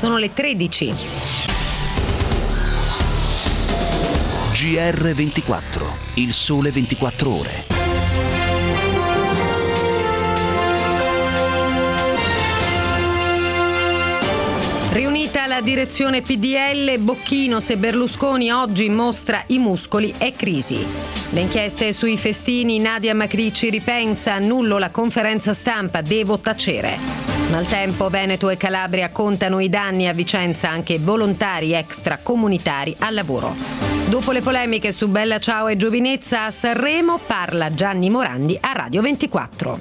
sono le 13. GR24, il sole 24 ore. Riunita la direzione PDL, Bocchino, se Berlusconi oggi mostra i muscoli è crisi. Le inchieste sui festini, Nadia Macri ci ripensa, annullo la conferenza stampa, devo tacere. Maltempo, Veneto e Calabria contano i danni, a Vicenza anche volontari extracomunitari al lavoro. Dopo le polemiche su Bella Ciao e Giovinezza a Sanremo, parla Gianni Morandi a Radio 24.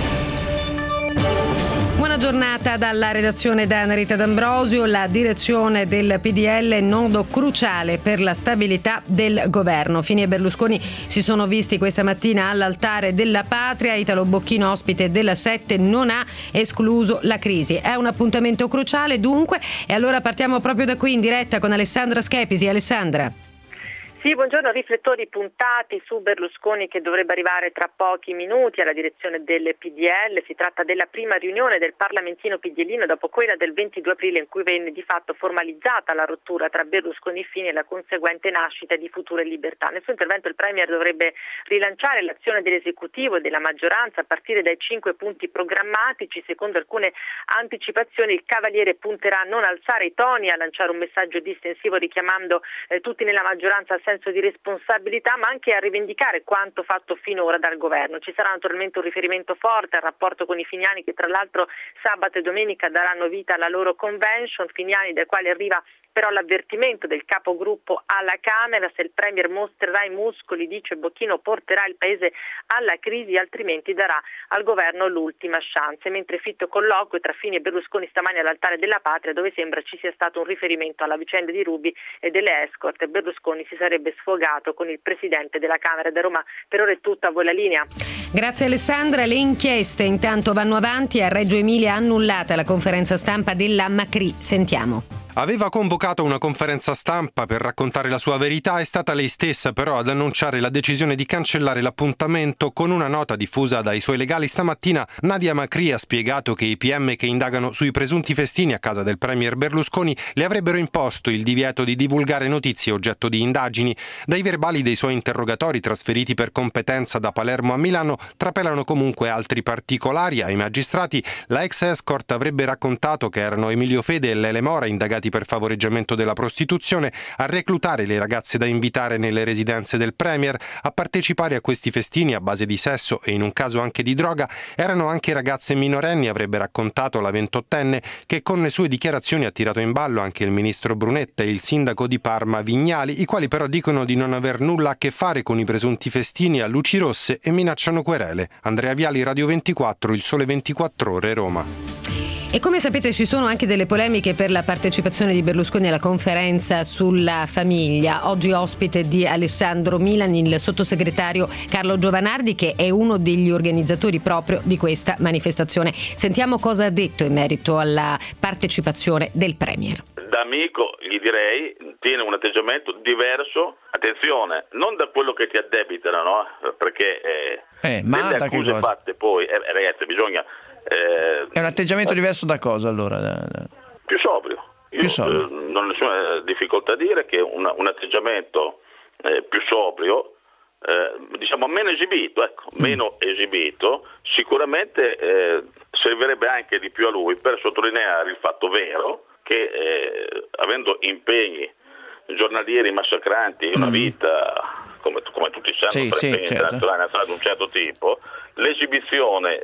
Buona giornata dalla redazione da Rita D'Ambrosio. La direzione del PDL è nodo cruciale per la stabilità del governo. Fini e Berlusconi si sono visti questa mattina all'altare della patria. Italo Bocchino, ospite della 7, non ha escluso la crisi. È un appuntamento cruciale dunque, e allora partiamo proprio da qui in diretta con Alessandra Schepisi. Alessandra. Sì, buongiorno. Riflettori puntati su Berlusconi che dovrebbe arrivare tra pochi minuti alla direzione del PDL. Si tratta della prima riunione del parlamentino PDLino dopo quella del 22 aprile in cui venne di fatto formalizzata la rottura tra Berlusconi e Fini e la conseguente nascita di Futuro e Libertà. Nel suo intervento il Premier dovrebbe rilanciare l'azione dell'esecutivo e della maggioranza a partire dai 5 punti programmatici. Secondo alcune anticipazioni il Cavaliere punterà a non alzare i toni, a lanciare un messaggio distensivo richiamando tutti nella maggioranza al senso di responsabilità, ma anche a rivendicare quanto fatto finora dal governo. Ci sarà naturalmente un riferimento forte al rapporto con i finiani che tra l'altro sabato e domenica daranno vita alla loro convention, finiani dai quali arriva però l'avvertimento del capogruppo alla Camera: se il Premier mostrerà i muscoli, dice Bocchino, porterà il Paese alla crisi, altrimenti darà al governo l'ultima chance. Mentre fitto colloquio tra Fini e Berlusconi stamani all'altare della patria, dove sembra ci sia stato un riferimento alla vicenda di Ruby e delle escort. Berlusconi si sarebbe sfogato con il Presidente della Camera. Da Roma per ora è tutto, a voi la linea. Grazie Alessandra. Le inchieste intanto vanno avanti. A Reggio Emilia annullata la conferenza stampa della Macri. Sentiamo. Aveva convocato una conferenza stampa per raccontare la sua verità, è stata lei stessa però ad annunciare la decisione di cancellare l'appuntamento. Con una nota diffusa dai suoi legali stamattina, Nadia Macri ha spiegato che i PM che indagano sui presunti festini a casa del Premier Berlusconi le avrebbero imposto il divieto di divulgare notizie oggetto di indagini. Dai verbali dei suoi interrogatori trasferiti per competenza da Palermo a Milano trapelano comunque altri particolari. Ai magistrati la ex escort avrebbe raccontato che erano Emilio Fede e Lele Mora, indagati per favoreggiamento della prostituzione, a reclutare le ragazze da invitare nelle residenze del Premier. A partecipare a questi festini a base di sesso e in un caso anche di droga erano anche ragazze minorenni, avrebbe raccontato la 28enne, che con le sue dichiarazioni ha tirato in ballo anche il ministro Brunetta e il sindaco di Parma Vignali, i quali però dicono di non aver nulla a che fare con i presunti festini a luci rosse e minacciano querele. Andrea Viali, Radio 24, il sole 24 ore, Roma. E come sapete ci sono anche delle polemiche per la partecipazione di Berlusconi alla conferenza sulla famiglia. Oggi ospite di Alessandro Milan il sottosegretario Carlo Giovanardi, che è uno degli organizzatori proprio di questa manifestazione. Sentiamo cosa ha detto in merito alla partecipazione del Premier. Da amico gli direi, tiene un atteggiamento diverso, attenzione, non da quello che ti addebitano, no? Perché delle accuse fatte poi, ragazzi, bisogna... È un atteggiamento diverso da cosa allora? Più sobrio. Non ho nessuna difficoltà a dire che un atteggiamento più sobrio, diciamo meno esibito, meno esibito, sicuramente servirebbe anche di più a lui per sottolineare il fatto vero che avendo impegni giornalieri massacranti, una vita come tutti sanno, internazionale di un certo tipo, l'esibizione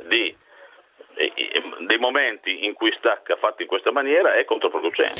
dei momenti in cui stacca fatti in questa maniera è controproducente.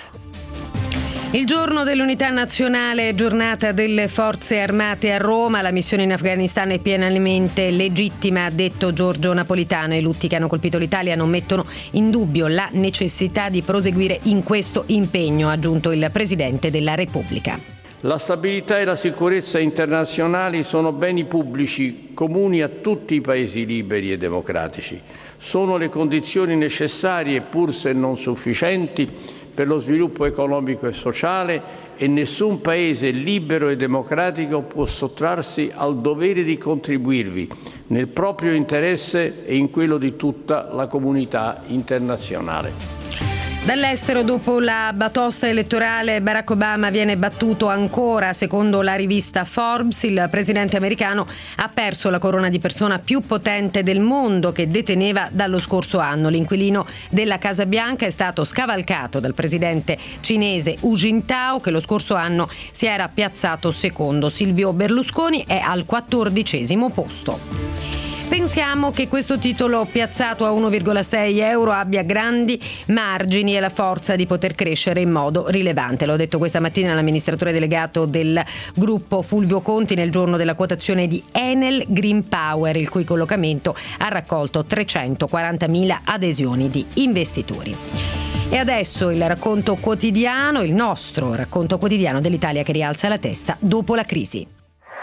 Il giorno dell'unità nazionale, giornata delle forze armate a Roma. La missione in Afghanistan è pienamente legittima, ha detto Giorgio Napolitano. I lutti che hanno colpito l'Italia non mettono in dubbio la necessità di proseguire in questo impegno, ha aggiunto il Presidente della Repubblica. La stabilità e la sicurezza internazionali sono beni pubblici comuni a tutti i paesi liberi e democratici. Sono le condizioni necessarie, pur se non sufficienti, per lo sviluppo economico e sociale e nessun paese libero e democratico può sottrarsi al dovere di contribuirvi nel proprio interesse e in quello di tutta la comunità internazionale. Dall'estero, dopo la batosta elettorale, Barack Obama viene battuto ancora. Secondo la rivista Forbes, il presidente americano ha perso la corona di persona più potente del mondo che deteneva dallo scorso anno. L'inquilino della Casa Bianca è stato scavalcato dal presidente cinese Hu Jintao, che lo scorso anno si era piazzato secondo. Silvio Berlusconi è al 14° posto. Pensiamo che questo titolo piazzato a 1,6 euro abbia grandi margini e la forza di poter crescere in modo rilevante. L'ho detto questa mattina l'amministratore delegato del gruppo Fulvio Conti nel giorno della quotazione di Enel Green Power, il cui collocamento ha raccolto 340.000 adesioni di investitori. E adesso il racconto quotidiano, il nostro racconto quotidiano dell'Italia che rialza la testa dopo la crisi.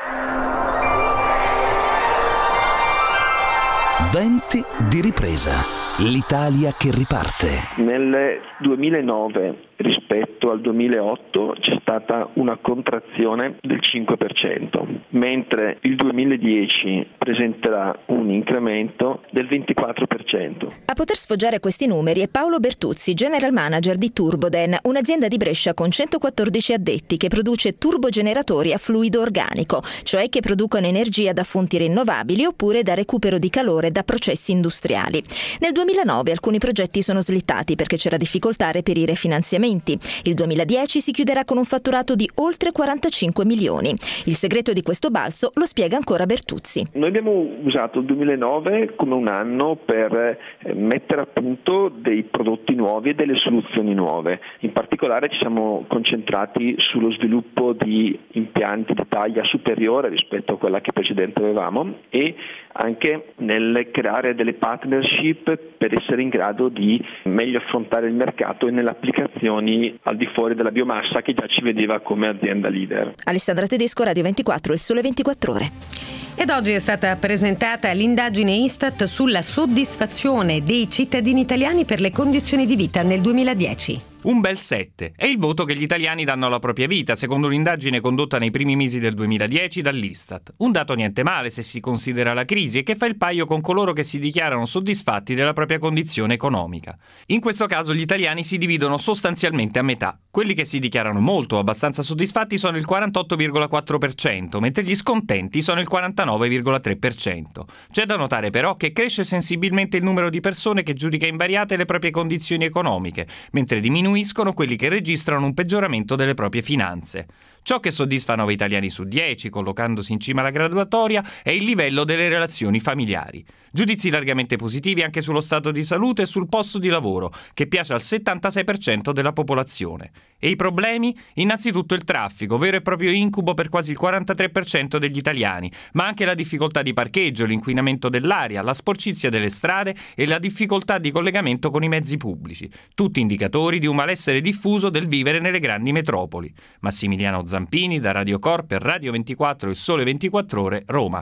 Venti di ripresa. L'Italia che riparte. Nel 2009 rispetto al 2008 c'è stata una contrazione del 5%, mentre il 2010 presenterà un incremento del 24%. A poter sfoggiare questi numeri è Paolo Bertuzzi, general manager di Turboden, un'azienda di Brescia con 114 addetti che produce turbogeneratori a fluido organico, cioè che producono energia da fonti rinnovabili oppure da recupero di calore da processi industriali. Nel 2009 alcuni progetti sono slittati perché c'era difficoltà a reperire finanziamenti. Il 2010 si chiuderà con un fatturato di oltre 45 milioni. Il segreto di questo balzo lo spiega ancora Bertuzzi. Noi abbiamo usato il 2009 come un anno per mettere a punto dei prodotti nuovi e delle soluzioni nuove. In particolare ci siamo concentrati sullo sviluppo di impianti di taglia superiore rispetto a quella che precedente avevamo e anche nel creare delle partnership per essere in grado di meglio affrontare il mercato e nelle applicazioni al di fuori della biomassa che già ci vedeva come azienda leader. Alessandra Tedesco, Radio 24, Il Sole 24 Ore. Ed oggi è stata presentata l'indagine Istat sulla soddisfazione dei cittadini italiani per le condizioni di vita nel 2010. Un bel 7. È il voto che gli italiani danno alla propria vita, secondo un'indagine condotta nei primi mesi del 2010 dall'Istat. Un dato niente male se si considera la crisi e che fa il paio con coloro che si dichiarano soddisfatti della propria condizione economica. In questo caso gli italiani si dividono sostanzialmente a metà. Quelli che si dichiarano molto o abbastanza soddisfatti sono il 48,4%, mentre gli scontenti sono il 49,3%. C'è da notare però che cresce sensibilmente il numero di persone che giudica invariate le proprie condizioni economiche, mentre diminuiscono quelli che registrano un peggioramento delle proprie finanze. Ciò che soddisfa 9 italiani su 10, collocandosi in cima alla graduatoria, è il livello delle relazioni familiari. Giudizi largamente positivi anche sullo stato di salute e sul posto di lavoro, che piace al 76% della popolazione. E i problemi? Innanzitutto il traffico, vero e proprio incubo per quasi il 43% degli italiani, ma anche la difficoltà di parcheggio, l'inquinamento dell'aria, la sporcizia delle strade e la difficoltà di collegamento con i mezzi pubblici. Tutti indicatori di un malessere diffuso del vivere nelle grandi metropoli. Massimiliano Zampini da Radio Cor per Radio 24 Il Sole 24 Ore, Roma.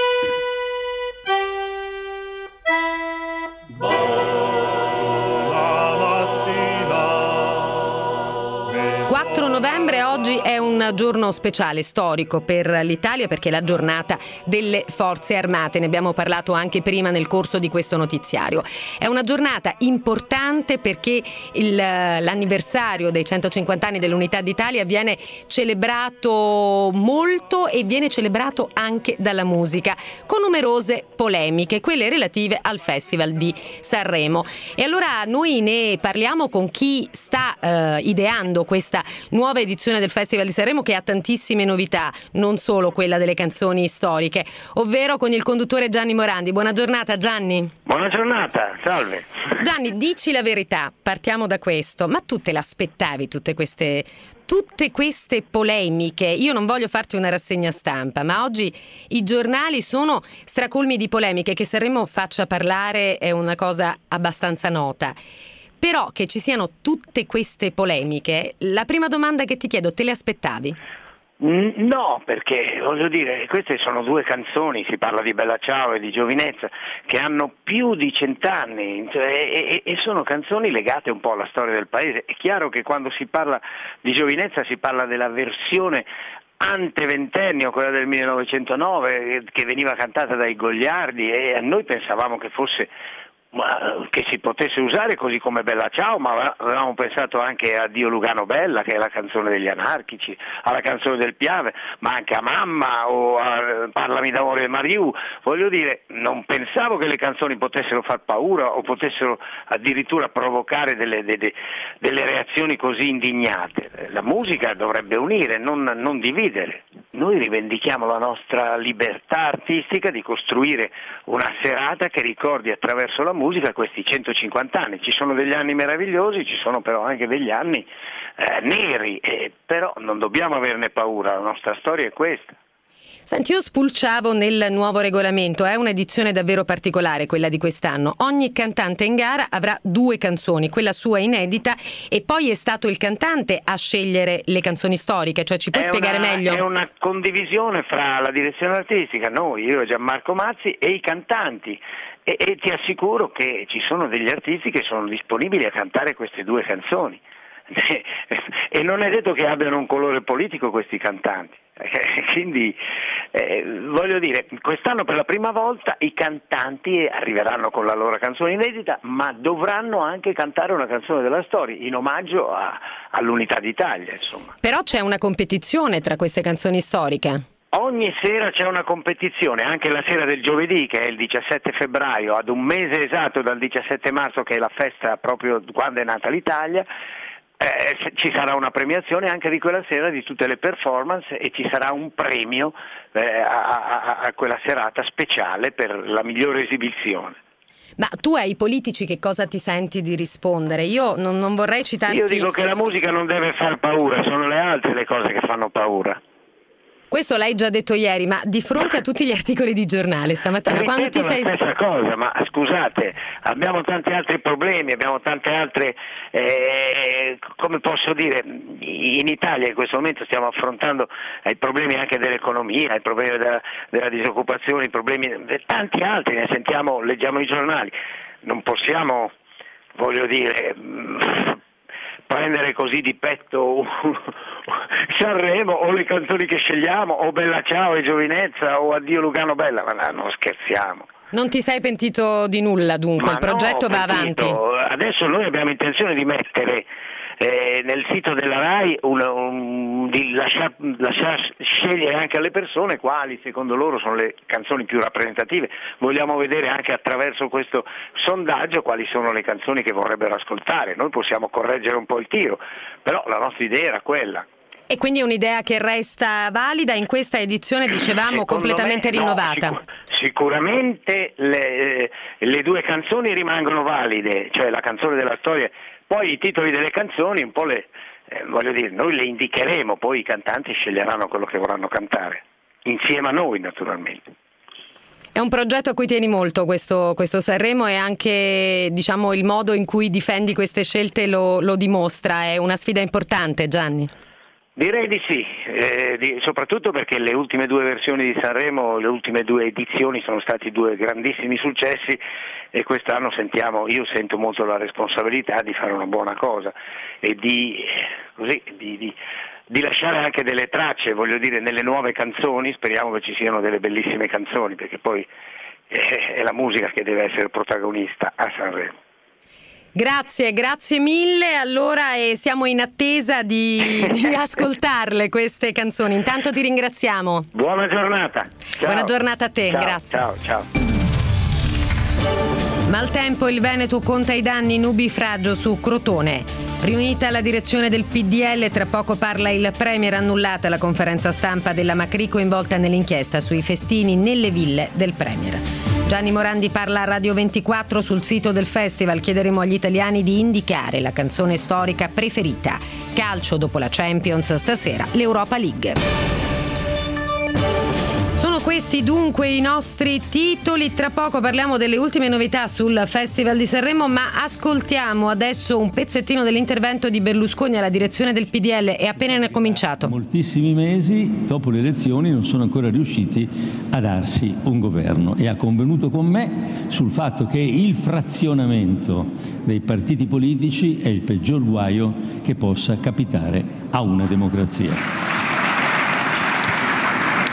4 novembre oggi è un giorno speciale, storico per l'Italia perché è la giornata delle Forze Armate. Ne abbiamo parlato anche prima nel corso di questo notiziario. È una giornata importante perché l'anniversario dei 150 anni dell'Unità d'Italia viene celebrato molto e viene celebrato anche dalla musica, con numerose polemiche, quelle relative al Festival di Sanremo. E allora noi ne parliamo con chi sta ideando questa nuova edizione del Festival di Sanremo, che ha tantissime novità, non solo quella delle canzoni storiche, ovvero con il conduttore Gianni Morandi. Buona giornata Gianni. Buona giornata, salve. Gianni, dici la verità, partiamo da questo, ma tu te l'aspettavi tutte queste polemiche? Io non voglio farti una rassegna stampa, ma oggi i giornali sono stracolmi di polemiche. Che Sanremo faccia parlare è una cosa abbastanza nota. Però che ci siano tutte queste polemiche, la prima domanda che ti chiedo, te le aspettavi? No, perché voglio dire, queste sono due canzoni, si parla di Bella Ciao e di Giovinezza, che hanno più di 100 anni e sono canzoni legate un po' alla storia del paese. È chiaro che quando si parla di Giovinezza si parla della versione anteventennio, quella del 1909, che veniva cantata dai Gogliardi, e noi pensavamo che fosse che si potesse usare, così come Bella Ciao, ma avevamo pensato anche a Dio Lugano Bella, che è la canzone degli anarchici, alla canzone del Piave, ma anche a Mamma o a Parlami d'amore del Mariù. Voglio dire, non pensavo che le canzoni potessero far paura o potessero addirittura provocare delle reazioni così indignate. La musica dovrebbe unire, non dividere. Noi rivendichiamo la nostra libertà artistica di costruire una serata che ricordi attraverso la musica questi 150 anni. Ci sono degli anni meravigliosi, ci sono però anche degli anni neri, però non dobbiamo averne paura, la nostra storia è questa. Senti, io spulciavo nel nuovo regolamento, è un'edizione davvero particolare quella di quest'anno. Ogni cantante in gara avrà 2 canzoni, quella sua inedita, e poi è stato il cantante a scegliere le canzoni storiche, cioè ci puoi spiegare meglio? È una condivisione fra la direzione artistica, noi, io e Gianmarco Mazzi, e i cantanti. E ti assicuro che ci sono degli artisti che sono disponibili a cantare queste 2 canzoni. E non è detto che abbiano un colore politico questi cantanti. Quindi voglio dire, quest'anno per la prima volta i cantanti arriveranno con la loro canzone inedita, ma dovranno anche cantare una canzone della storia in omaggio all'unità d'Italia, insomma. Però c'è una competizione tra queste canzoni storiche. Ogni sera c'è una competizione, anche la sera del giovedì, che è il 17 febbraio, ad un mese esatto dal 17 marzo, che è la festa proprio quando è nata l'Italia. Ci sarà una premiazione anche di quella sera di tutte le performance, e ci sarà un premio a quella serata speciale per la migliore esibizione. Ma tu ai politici che cosa ti senti di rispondere? Io non vorrei citarti... Io dico che la musica non deve far paura, sono le altre le cose che fanno paura. Questo l'hai già detto ieri, ma di fronte a tutti gli articoli di giornale stamattina, quando ti sei... la stessa cosa, ma scusate, abbiamo tanti altri problemi, abbiamo tante altre, come posso dire, in Italia in questo momento stiamo affrontando i problemi anche dell'economia, i problemi della disoccupazione, i problemi tanti altri, ne sentiamo, leggiamo i giornali, non possiamo, voglio dire... prendere così di petto Sanremo o le canzoni che scegliamo o Bella Ciao e Giovinezza o Addio Lugano Bella, ma non scherziamo. Non ti sei pentito di nulla dunque, il progetto va avanti. Adesso noi abbiamo intenzione di mettere nel sito della RAI di lasciar scegliere anche alle persone quali secondo loro sono le canzoni più rappresentative. Vogliamo vedere anche attraverso questo sondaggio quali sono le canzoni che vorrebbero ascoltare. Noi possiamo correggere un po' il tiro, però la nostra idea era quella. E quindi è un'idea che resta valida in questa edizione, dicevamo, completamente rinnovata? No, sicuramente le 2 canzoni rimangono valide, cioè la canzone della storia. Poi i titoli delle canzoni un po' voglio dire, noi le indicheremo, poi i cantanti sceglieranno quello che vorranno cantare, insieme a noi naturalmente. È un progetto a cui tieni molto questo Sanremo, e anche diciamo il modo in cui difendi queste scelte lo dimostra. È una sfida importante, Gianni. Direi di sì, soprattutto perché le ultime 2 versioni di Sanremo, le ultime 2 edizioni sono stati 2 grandissimi successi, e quest'anno io sento molto la responsabilità di fare una buona cosa e di lasciare anche delle tracce, voglio dire, nelle nuove canzoni. Speriamo che ci siano delle bellissime canzoni, perché poi è la musica che deve essere protagonista a Sanremo. Grazie mille. Allora siamo in attesa di ascoltarle queste canzoni. Intanto ti ringraziamo. Buona giornata. Ciao. Buona giornata a te, ciao, grazie. Ciao. Maltempo, il Veneto conta i danni, nubifragio su Crotone. Riunita la direzione del PDL, tra poco parla il Premier, annullata la conferenza stampa della Macri coinvolta nell'inchiesta sui festini nelle ville del Premier. Gianni Morandi parla a Radio 24 sul sito del festival. Chiederemo agli italiani di indicare la canzone storica preferita. Calcio dopo la Champions, stasera l'Europa League. Sono questi dunque i nostri titoli. Tra poco parliamo delle ultime novità sul Festival di Sanremo, ma ascoltiamo adesso un pezzettino dell'intervento di Berlusconi alla direzione del PDL. È appena cominciato. Moltissimi mesi dopo le elezioni non sono ancora riusciti a darsi un governo, e ha convenuto con me sul fatto che il frazionamento dei partiti politici è il peggior guaio che possa capitare a una democrazia.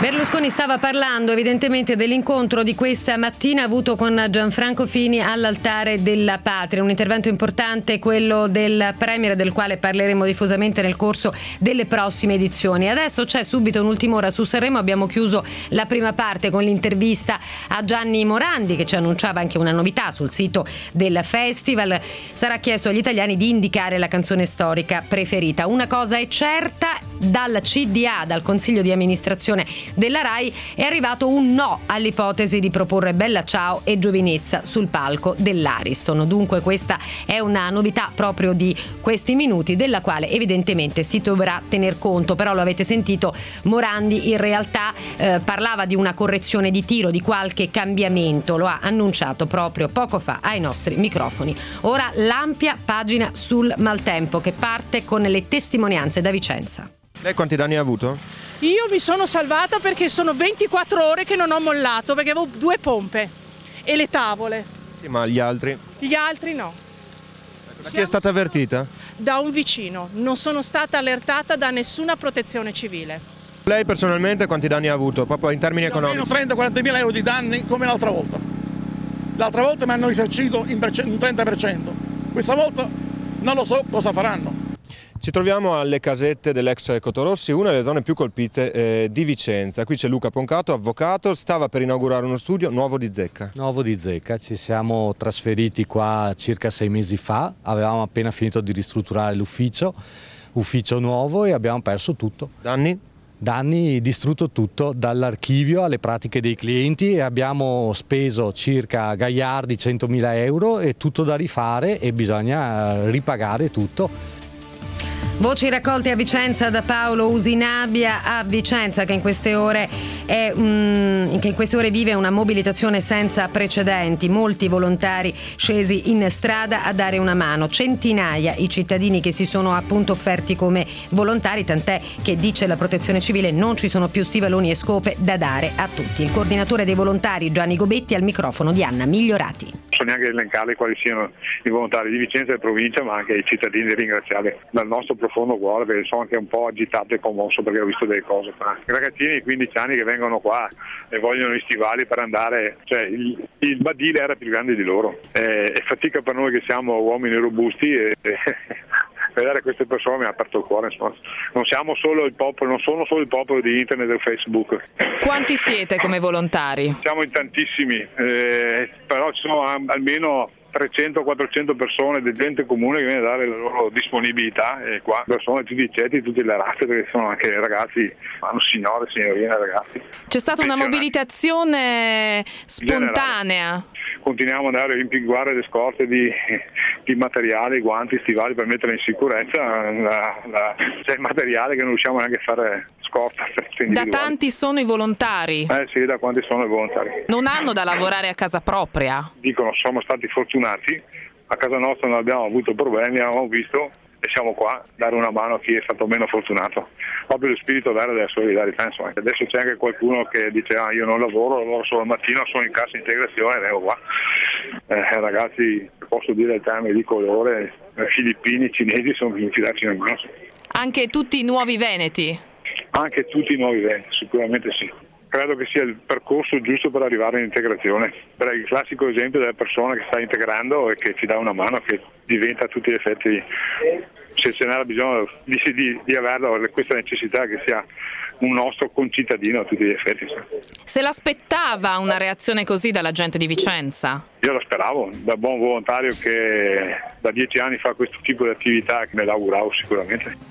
Berlusconi stava parlando evidentemente dell'incontro di questa mattina avuto con Gianfranco Fini all'Altare della Patria, un intervento importante, quello del Premier, del quale parleremo diffusamente nel corso delle prossime edizioni. Adesso c'è subito un'ultima ora su Sanremo, abbiamo chiuso la prima parte con l'intervista a Gianni Morandi che ci annunciava anche una novità sul sito del festival. Sarà chiesto agli italiani di indicare la canzone storica preferita. Una cosa è certa, dal CDA, dal Consiglio di amministrazione della RAI, è arrivato un no all'ipotesi di proporre Bella Ciao e Giovinezza sul palco dell'Ariston. Dunque questa è una novità proprio di questi minuti, della quale evidentemente si dovrà tener conto. Però lo avete sentito, Morandi in realtà parlava di una correzione di tiro, di qualche cambiamento, lo ha annunciato proprio poco fa ai nostri microfoni. Ora l'ampia pagina sul maltempo che parte con le testimonianze da Vicenza. Lei quanti danni ha avuto? Io mi sono salvata perché sono 24 ore che non ho mollato, perché avevo 2 pompe e le tavole. Sì, ma gli altri? Gli altri no. Da chi è stata avvertita? Da un vicino, non sono stata allertata da nessuna protezione civile. Lei personalmente quanti danni ha avuto, proprio in termini economici? Almeno 30-40 mila euro di danni come l'altra volta. L'altra volta mi hanno risarcito in 30%, questa volta non lo so cosa faranno. Ci troviamo alle casette dell'ex Cotorossi, una delle zone più colpite di Vicenza. Qui c'è Luca Poncato, avvocato, stava per inaugurare uno studio nuovo di zecca. Nuovo di zecca, ci siamo trasferiti qua circa 6 mesi fa, avevamo appena finito di ristrutturare l'ufficio nuovo e abbiamo perso tutto. Danni? Danni, distrutto tutto, dall'archivio alle pratiche dei clienti, e abbiamo speso circa gaiardi 100.000 euro e tutto da rifare e bisogna ripagare tutto. Voci raccolte a Vicenza da Paolo Usinabia a Vicenza, che in queste ore vive una mobilitazione senza precedenti. Molti volontari scesi in strada a dare una mano, centinaia i cittadini che si sono appunto offerti come volontari, tant'è che, dice la Protezione Civile, non ci sono più stivaloni e scope da dare a tutti. Il coordinatore dei volontari Gianni Gobetti al microfono di Anna Migliorati. Non so neanche elencare quali siano i volontari di Vicenza e provincia, ma anche i cittadini ringraziarli dal nostro profondo cuore, perché sono anche un po' agitato e commosso perché ho visto delle cose qua. I ragazzini di 15 anni che vengono qua e vogliono gli stivali per andare, cioè il badile era più grande di loro, è fatica per noi che siamo uomini robusti e vedere queste persone mi ha aperto il cuore, insomma. Non siamo solo il popolo, non sono solo il popolo di internet e Facebook. Quanti siete come volontari? Siamo in tantissimi, però ci sono almeno 300-400 persone di gente comune che viene a dare la loro disponibilità, e qua persone tutti i ceti, tutte le razze, perché sono anche ragazzi, hanno signore, signorine, ragazzi. C'è stata una mobilitazione spontanea. Continuiamo ad andare a rimpinguare le scorte di materiali, guanti, stivali per mettere in sicurezza. C'è il materiale che non riusciamo neanche a fare scorta. Da tanti sono i volontari? Sì, da quanti sono i volontari. Non hanno da lavorare a casa propria? Dicono, siamo stati fortunati, a casa nostra non abbiamo avuto problemi, abbiamo visto e siamo qua a dare una mano a chi è stato meno fortunato. Proprio lo spirito vero della solidarietà, insomma. Adesso c'è anche qualcuno che dice io non lavoro solo al mattino, sono in cassa integrazione e vengo qua. Ragazzi, posso dire il termine di colore, filippini, cinesi sono venuti a darci una mano. Anche tutti i nuovi veneti? Anche tutti i nuovi veneti, sicuramente sì. Credo che sia il percorso giusto per arrivare all'integrazione. Per il classico esempio della persona che sta integrando e che ci dà una mano, che diventa a tutti gli effetti, se ce n'era bisogno di averla, questa necessità che sia un nostro concittadino a tutti gli effetti. Se l'aspettava una reazione così dalla gente di Vicenza? Io la speravo, da buon volontario che da 10 anni fa questo tipo di attività, che me l'auguravo sicuramente.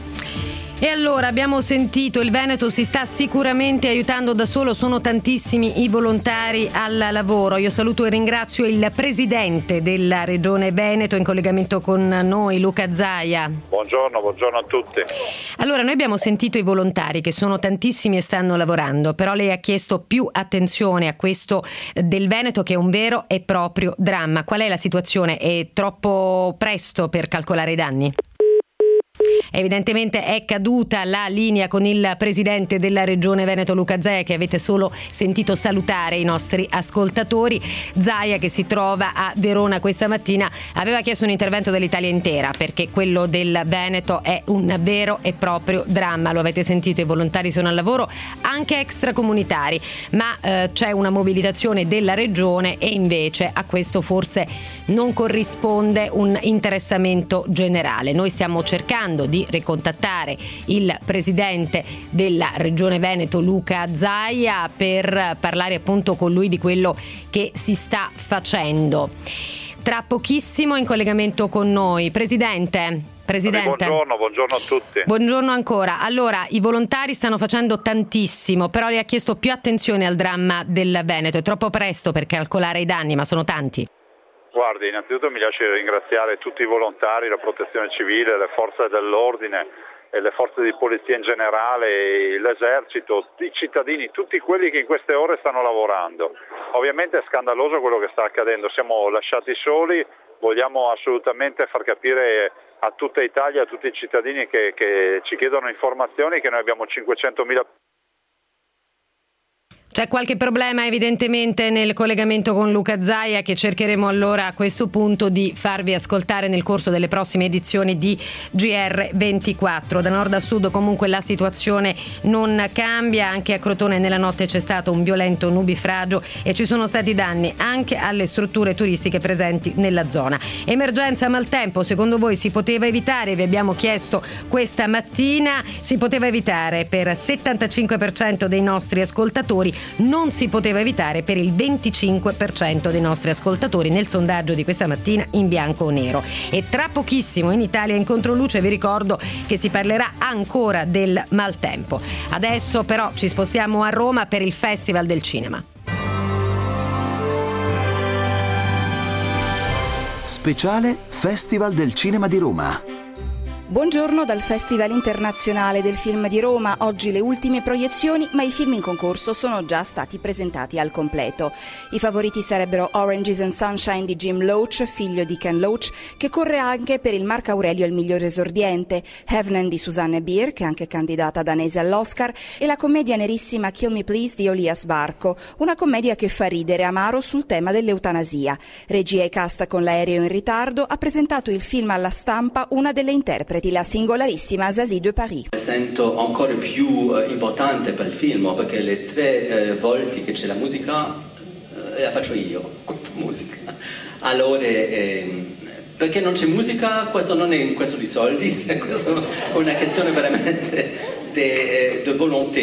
E allora abbiamo sentito, il Veneto si sta sicuramente aiutando da solo, sono tantissimi i volontari al lavoro. Io saluto e ringrazio il presidente della Regione Veneto in collegamento con noi, Luca Zaia. Buongiorno a tutti. Allora, noi abbiamo sentito i volontari che sono tantissimi e stanno lavorando, però lei ha chiesto più attenzione a questo del Veneto, che è un vero e proprio dramma. Qual è la situazione? È troppo presto per calcolare i danni? Evidentemente è caduta la linea con il presidente della Regione Veneto Luca Zaia, che avete solo sentito salutare i nostri ascoltatori. Zaia, che si trova a Verona questa mattina, aveva chiesto un intervento dell'Italia intera, perché quello del Veneto è un vero e proprio dramma. Lo avete sentito, i volontari sono al lavoro, anche extracomunitari, ma c'è una mobilitazione della Regione e invece a questo forse non corrisponde un interessamento generale. Noi stiamo cercando di ricontattare il presidente della Regione Veneto Luca Zaia per parlare appunto con lui di quello che si sta facendo. Tra pochissimo in collegamento con noi. Presidente. Buongiorno a tutti. Buongiorno ancora. Allora, i volontari stanno facendo tantissimo, però lei ha chiesto più attenzione al dramma del Veneto. È troppo presto per calcolare i danni, ma sono tanti. Guardi, innanzitutto mi lasci ringraziare tutti i volontari, la protezione civile, le forze dell'ordine e le forze di polizia in generale, l'esercito, i cittadini, tutti quelli che in queste ore stanno lavorando. Ovviamente è scandaloso quello che sta accadendo, siamo lasciati soli, vogliamo assolutamente far capire a tutta Italia, a tutti i cittadini che ci chiedono informazioni, che noi abbiamo 500.000. C'è qualche problema evidentemente nel collegamento con Luca Zaia, che cercheremo allora a questo punto di farvi ascoltare nel corso delle prossime edizioni di GR24. Da nord a sud comunque la situazione non cambia, anche a Crotone nella notte c'è stato un violento nubifragio e ci sono stati danni anche alle strutture turistiche presenti nella zona. Emergenza maltempo, secondo voi si poteva evitare? Vi abbiamo chiesto questa mattina. Si poteva evitare per 75% dei nostri ascoltatori, non si poteva evitare per il 25% dei nostri ascoltatori nel sondaggio di questa mattina in bianco o nero. E tra pochissimo in Italia in Controluce vi ricordo che si parlerà ancora del maltempo. Adesso però ci spostiamo a Roma per il Festival del Cinema. Speciale Festival del Cinema di Roma. Buongiorno dal Festival Internazionale del Film di Roma. Oggi le ultime proiezioni, ma i film in concorso sono già stati presentati al completo. I favoriti sarebbero Oranges and Sunshine di Jim Loach, figlio di Ken Loach, che corre anche per il Marco Aurelio al miglior esordiente, Heaven di Susanne Bier, che è anche candidata danese all'Oscar, e la commedia nerissima Kill Me Please di Elias Barco, una commedia che fa ridere amaro sul tema dell'eutanasia. Regia e cast con l'aereo in ritardo, ha presentato il film alla stampa una delle interpreti, la singolarissima Zazie de Paris. Sento ancora più importante per il film, perché le 3 volte che c'è la musica la faccio io, questa musica. Allora, perché non c'è musica, questo non è un questo di soldi, questo è una questione veramente di volontà.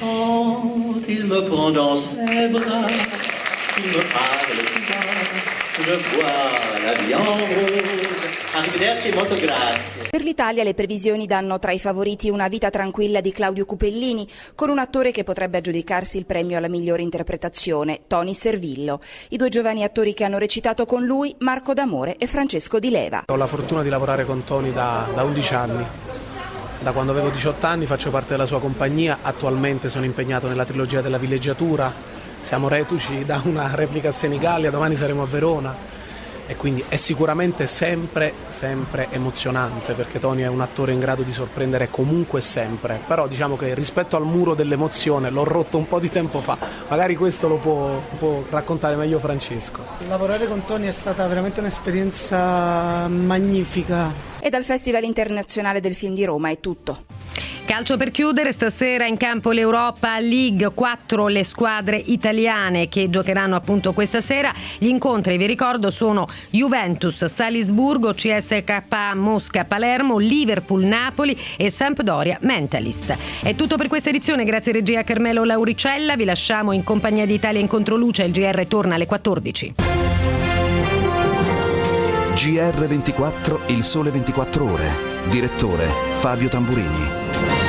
Quand il me prend dans ses bras, il me parle tout bas, je vois la vie en rose. Arrivederci, molto grazie. Per l'Italia le previsioni danno tra i favoriti Una vita tranquilla di Claudio Cupellini, con un attore che potrebbe aggiudicarsi il premio alla migliore interpretazione, Tony Servillo. I 2 giovani attori che hanno recitato con lui, Marco D'Amore e Francesco Di Leva. Ho la fortuna di lavorare con Tony da 11 anni. Da quando avevo 18 anni faccio parte della sua compagnia, attualmente sono impegnato nella trilogia della villeggiatura, siamo reduci da una replica a Senigallia, domani saremo a Verona. E quindi è sicuramente sempre emozionante, perché Tony è un attore in grado di sorprendere comunque sempre, però diciamo che rispetto al muro dell'emozione l'ho rotto un po' di tempo fa, magari questo lo può raccontare meglio Francesco. Lavorare con Tony è stata veramente un'esperienza magnifica. E dal Festival Internazionale del Film di Roma è tutto. Calcio per chiudere, stasera in campo l'Europa League, 4 le squadre italiane che giocheranno appunto questa sera. Gli incontri, vi ricordo, sono Juventus Salisburgo, CSKA Mosca Palermo, Liverpool Napoli e Sampdoria Mentalist. È tutto per questa edizione, grazie regia Carmelo Lauricella, vi lasciamo in compagnia di Italia in Controluce, il GR torna alle 14. GR24, il sole 24 ore. Direttore Fabio Tamburini.